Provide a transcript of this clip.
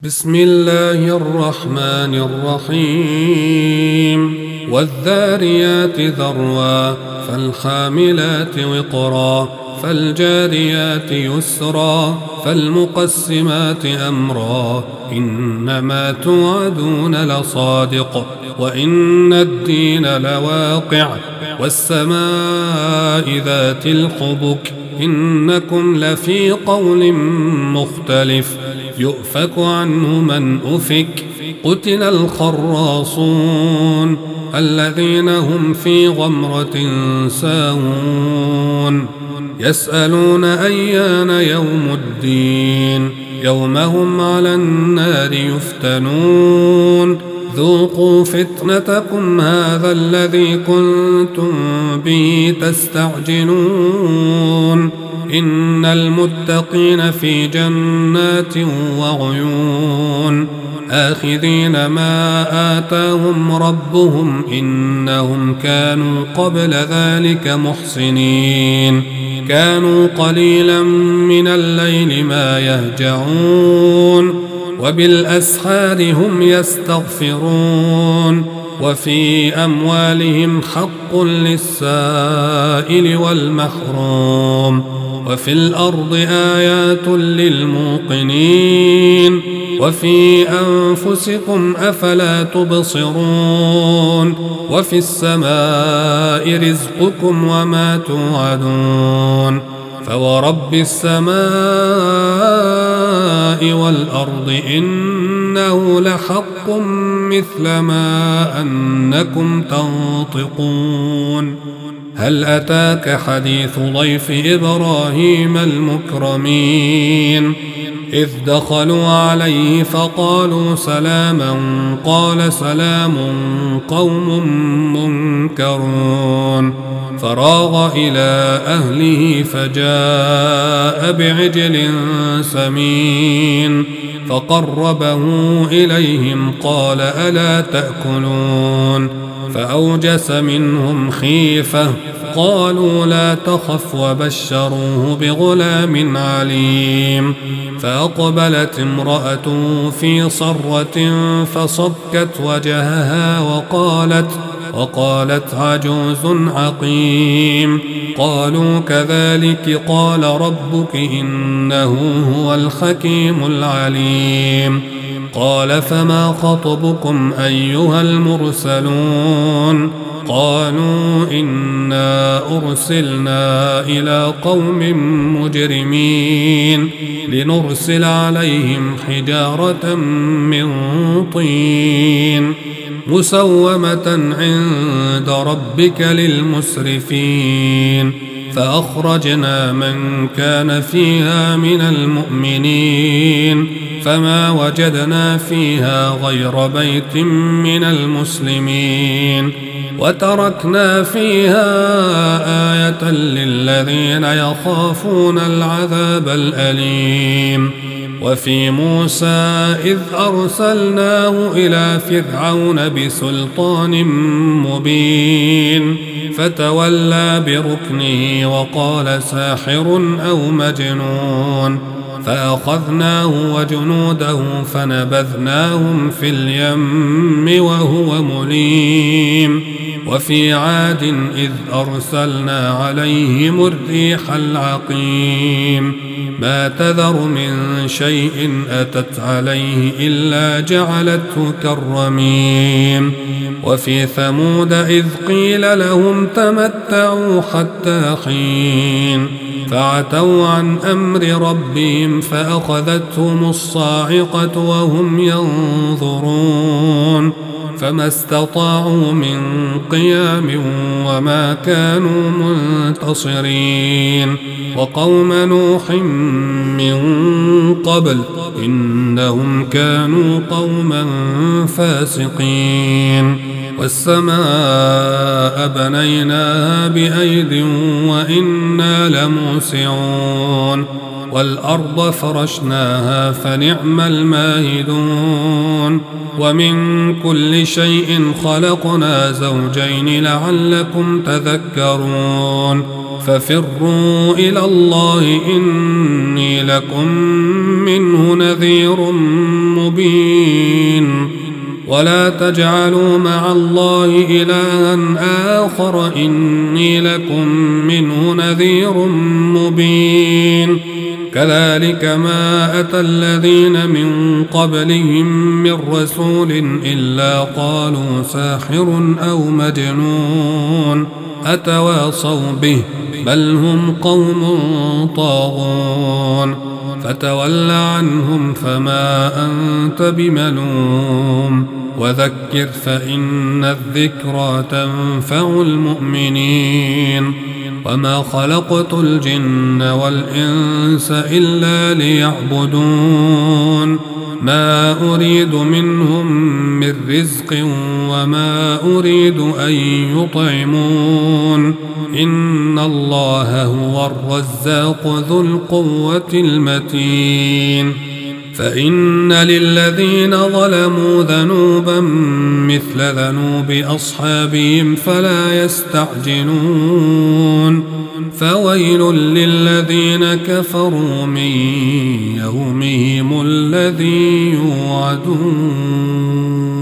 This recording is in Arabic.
بسم الله الرحمن الرحيم والذاريات ذروا فالحاملات وقرا فالجاريات يسرا فالمقسمات أمرا إنما توعدون لصادق وإن الدين لواقع والسماء ذات الحبك إنكم لفي قول مختلف يؤفك عنه من أفك قتل الخراصون الذين هم في غمرة ساهون يسألون أيان يوم الدين يوم هم على النار يفتنون ذوقوا فتنتكم هذا الذي كنتم به تستعجلون إن المتقين في جنات وعيون آخذين ما آتاهم ربهم إنهم كانوا قبل ذلك محسنين كانوا قليلا من الليل ما يهجعون وبالأسحار هم يستغفرون وفي أموالهم حق للسائل والمحروم وفي الأرض آيات للموقنين وفي أنفسكم أفلا تبصرون وفي السماء رزقكم وما توعدون فورب السماء والأرض إنه لحق مثل ما أنكم تنطقون هل أتاك حديث ضيف إبراهيم المكرمين إذ دخلوا عليه فقالوا سلاما قال سلام قوم منكرون فراغ إلى أهله فجاء بعجل سمين فقربه إليهم قال ألا تأكلون فأوجس منهم خيفة قالوا لا تخف وبشروه بغلام عليم فأقبلت امرأته في صرة فصكت وجهها وقالت عجوز عقيم قالوا كذلك قال ربك إنه هو الحكيم العليم قال فما خطبكم أيها المرسلون قالوا إنا أرسلنا إلى قوم مجرمين لنرسل عليهم حجارة من طين مسومة عند ربك للمسرفين فأخرجنا من كان فيها من المؤمنين فما وجدنا فيها غير بيت من المسلمين وتركنا فيها آية للذين يخافون العذاب الأليم وفي موسى إذ أرسلناه إلى فرعون بسلطان مبين فتولى بركنه وقال ساحر أو مجنون فأخذناه وجنوده فنبذناهم في اليم وهو مليم وفي عاد إذ أرسلنا عليهم الريح العقيم ما تذر من شيء أتت عليه إلا جعلته كالرميم وفي ثمود إذ قيل لهم تمتعوا حتى حين فعتوا عن أمر ربهم فأخذتهم الصاعقة وهم ينظرون فما استطاعوا من قيام وما كانوا منتصرين وقوم نوح من قبل إنهم كانوا قوما فاسقين والسماء بنيناها بأيد وإنا لموسعون والأرض فرشناها فنعم الماهدون ومن كل شيء خلقنا زوجين لعلكم تذكرون ففروا إلى الله إني لكم منه نذير مبين ولا تجعلوا مع الله إلها آخر إني لكم منه نذير مبين كذلك ما أتى الذين من قبلهم من رسول إلا قالوا ساحر أو مجنون أتواصوا به بل هم قوم طاغون فتول عنهم فما أنت بملوم وذكر فإن الذكرى تنفع المؤمنين وما خلقت الجن والإنس إلا ليعبدون ما أريد منهم من رزق وما أريد أن يطعمون إن الله هو الرزاق ذو القوة المتين فإن للذين ظلموا ذنوبا مثل ذنوب أصحابهم فلا يستعجلون فويل للذين كفروا من يومهم الذي يوعدون